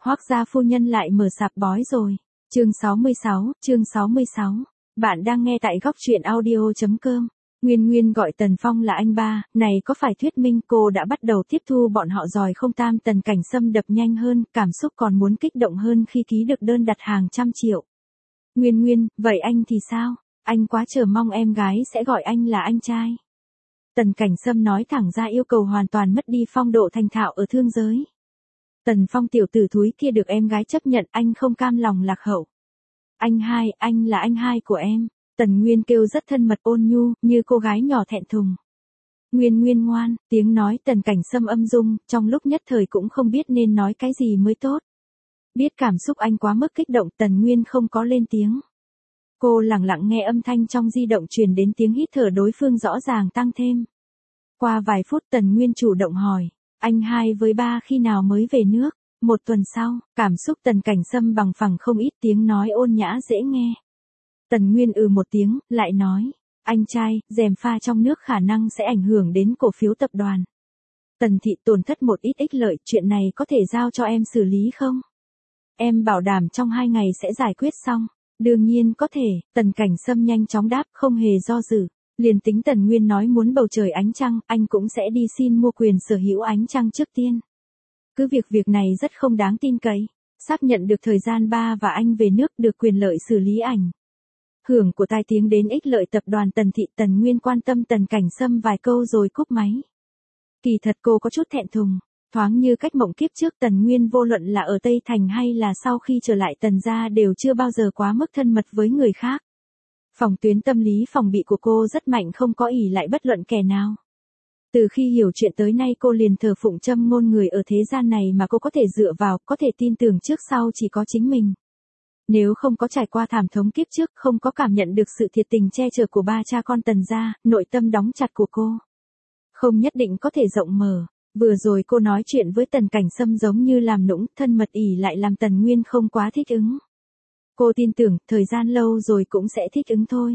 Hoắc gia phu nhân lại mở sạp bói rồi. Chương 66. Bạn đang nghe tại góc truyện audio.com. Nguyên Nguyên gọi Tần Phong là anh ba, này có phải thuyết minh cô đã bắt đầu tiếp thu bọn họ rồi không? Tam Tần Cảnh Sâm đập nhanh hơn, cảm xúc còn muốn kích động hơn khi ký được đơn đặt hàng trăm triệu. Nguyên Nguyên, vậy anh thì sao? Anh quá chờ mong em gái sẽ gọi anh là anh trai. Tần Cảnh Sâm nói thẳng ra yêu cầu hoàn toàn mất đi phong độ thành thạo ở thương giới. Tần Phong tiểu tử thúi kia được em gái chấp nhận, anh không cam lòng lạc hậu. Anh là anh hai của em. Tần Nguyên kêu rất thân mật ôn nhu, như cô gái nhỏ thẹn thùng. Nguyên Nguyên ngoan, tiếng nói Tần Cảnh Sâm âm dung, trong lúc nhất thời cũng không biết nên nói cái gì mới tốt. Biết cảm xúc anh quá mức kích động, Tần Nguyên không có lên tiếng. Cô lặng lặng nghe âm thanh trong di động truyền đến tiếng hít thở đối phương rõ ràng tăng thêm. Qua vài phút Tần Nguyên chủ động hỏi, anh hai với ba khi nào mới về nước? Một tuần sau, cảm xúc Tần Cảnh Sâm bằng phẳng không ít, tiếng nói ôn nhã dễ nghe. Tần Nguyên một tiếng, lại nói, anh trai, gièm pha trong nước khả năng sẽ ảnh hưởng đến cổ phiếu tập đoàn. Tần thị tổn thất một ít ích lợi, chuyện này có thể giao cho em xử lý không? Em bảo đảm trong 2 ngày sẽ giải quyết xong. Đương nhiên có thể, Tần Cảnh Sâm nhanh chóng đáp không hề do dự. Liền tính Tần Nguyên nói muốn bầu trời ánh trăng, anh cũng sẽ đi xin mua quyền sở hữu ánh trăng trước tiên. Cứ việc này rất không đáng tin cậy. Xác nhận được thời gian ba và anh về nước được quyền lợi xử lý ảnh hưởng của tai tiếng đến ích lợi tập đoàn Tần thị. Tần Nguyên quan tâm Tần Cảnh Sâm vài câu rồi cúp máy. Kỳ thật cô có chút thẹn thùng, thoáng như cách mộng kiếp trước Tần Nguyên vô luận là ở Tây Thành hay là sau khi trở lại Tần gia đều chưa bao giờ quá mức thân mật với người khác. Phòng tuyến tâm lý phòng bị của cô rất mạnh, không có ỷ lại bất luận kẻ nào. Từ khi hiểu chuyện tới nay cô liền thờ phụng châm ngôn người ở thế gian này mà cô có thể dựa vào, có thể tin tưởng trước sau chỉ có chính mình. Nếu không có trải qua thảm thống kiếp trước, không có cảm nhận được sự thiệt tình che chở của ba cha con Tần gia, nội tâm đóng chặt của cô không nhất định có thể rộng mở. Vừa rồi cô nói chuyện với Tần Cảnh Sâm giống như làm nũng, thân mật ỷ lại làm Tần Nguyên không quá thích ứng. Cô tin tưởng, thời gian lâu rồi cũng sẽ thích ứng thôi.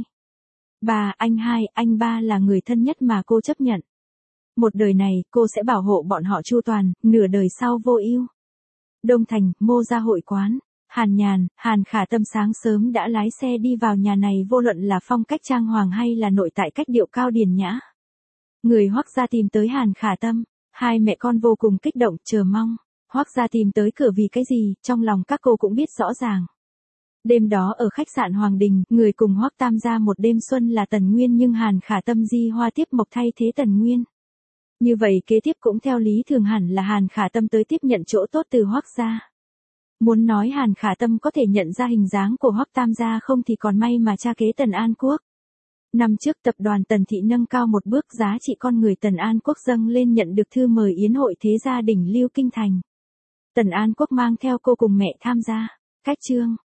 Bà, anh hai, anh ba là người thân nhất mà cô chấp nhận. Một đời này, cô sẽ bảo hộ bọn họ chu toàn, nửa đời sau vô ưu. Đông Thành, Mô gia hội quán. Hàn Nhàn, Hàn Khả Tâm sáng sớm đã lái xe đi vào nhà này, vô luận là phong cách trang hoàng hay là nội tại cách điệu cao điển nhã. Người Hoắc gia tìm tới Hàn Khả Tâm, hai mẹ con vô cùng kích động, chờ mong. Hoắc gia tìm tới cửa vì cái gì, trong lòng các cô cũng biết rõ ràng. Đêm đó ở khách sạn Hoàng Đình, người cùng Hoắc Tam gia một đêm xuân là Tần Nguyên, nhưng Hàn Khả Tâm di hoa tiếp mộc thay thế Tần Nguyên. Như vậy kế tiếp cũng theo lý thường hẳn là Hàn Khả Tâm tới tiếp nhận chỗ tốt từ Hoắc gia. Muốn nói Hàn Khả Tâm có thể nhận ra hình dáng của Hoắc Tam gia không thì còn may mà cha kế Tần An Quốc. Năm trước tập đoàn Tần thị nâng cao một bước, giá trị con người Tần An Quốc dâng lên, nhận được thư mời yến hội thế gia đỉnh lưu kinh thành. Tần An Quốc mang theo cô cùng mẹ tham gia. Cách chương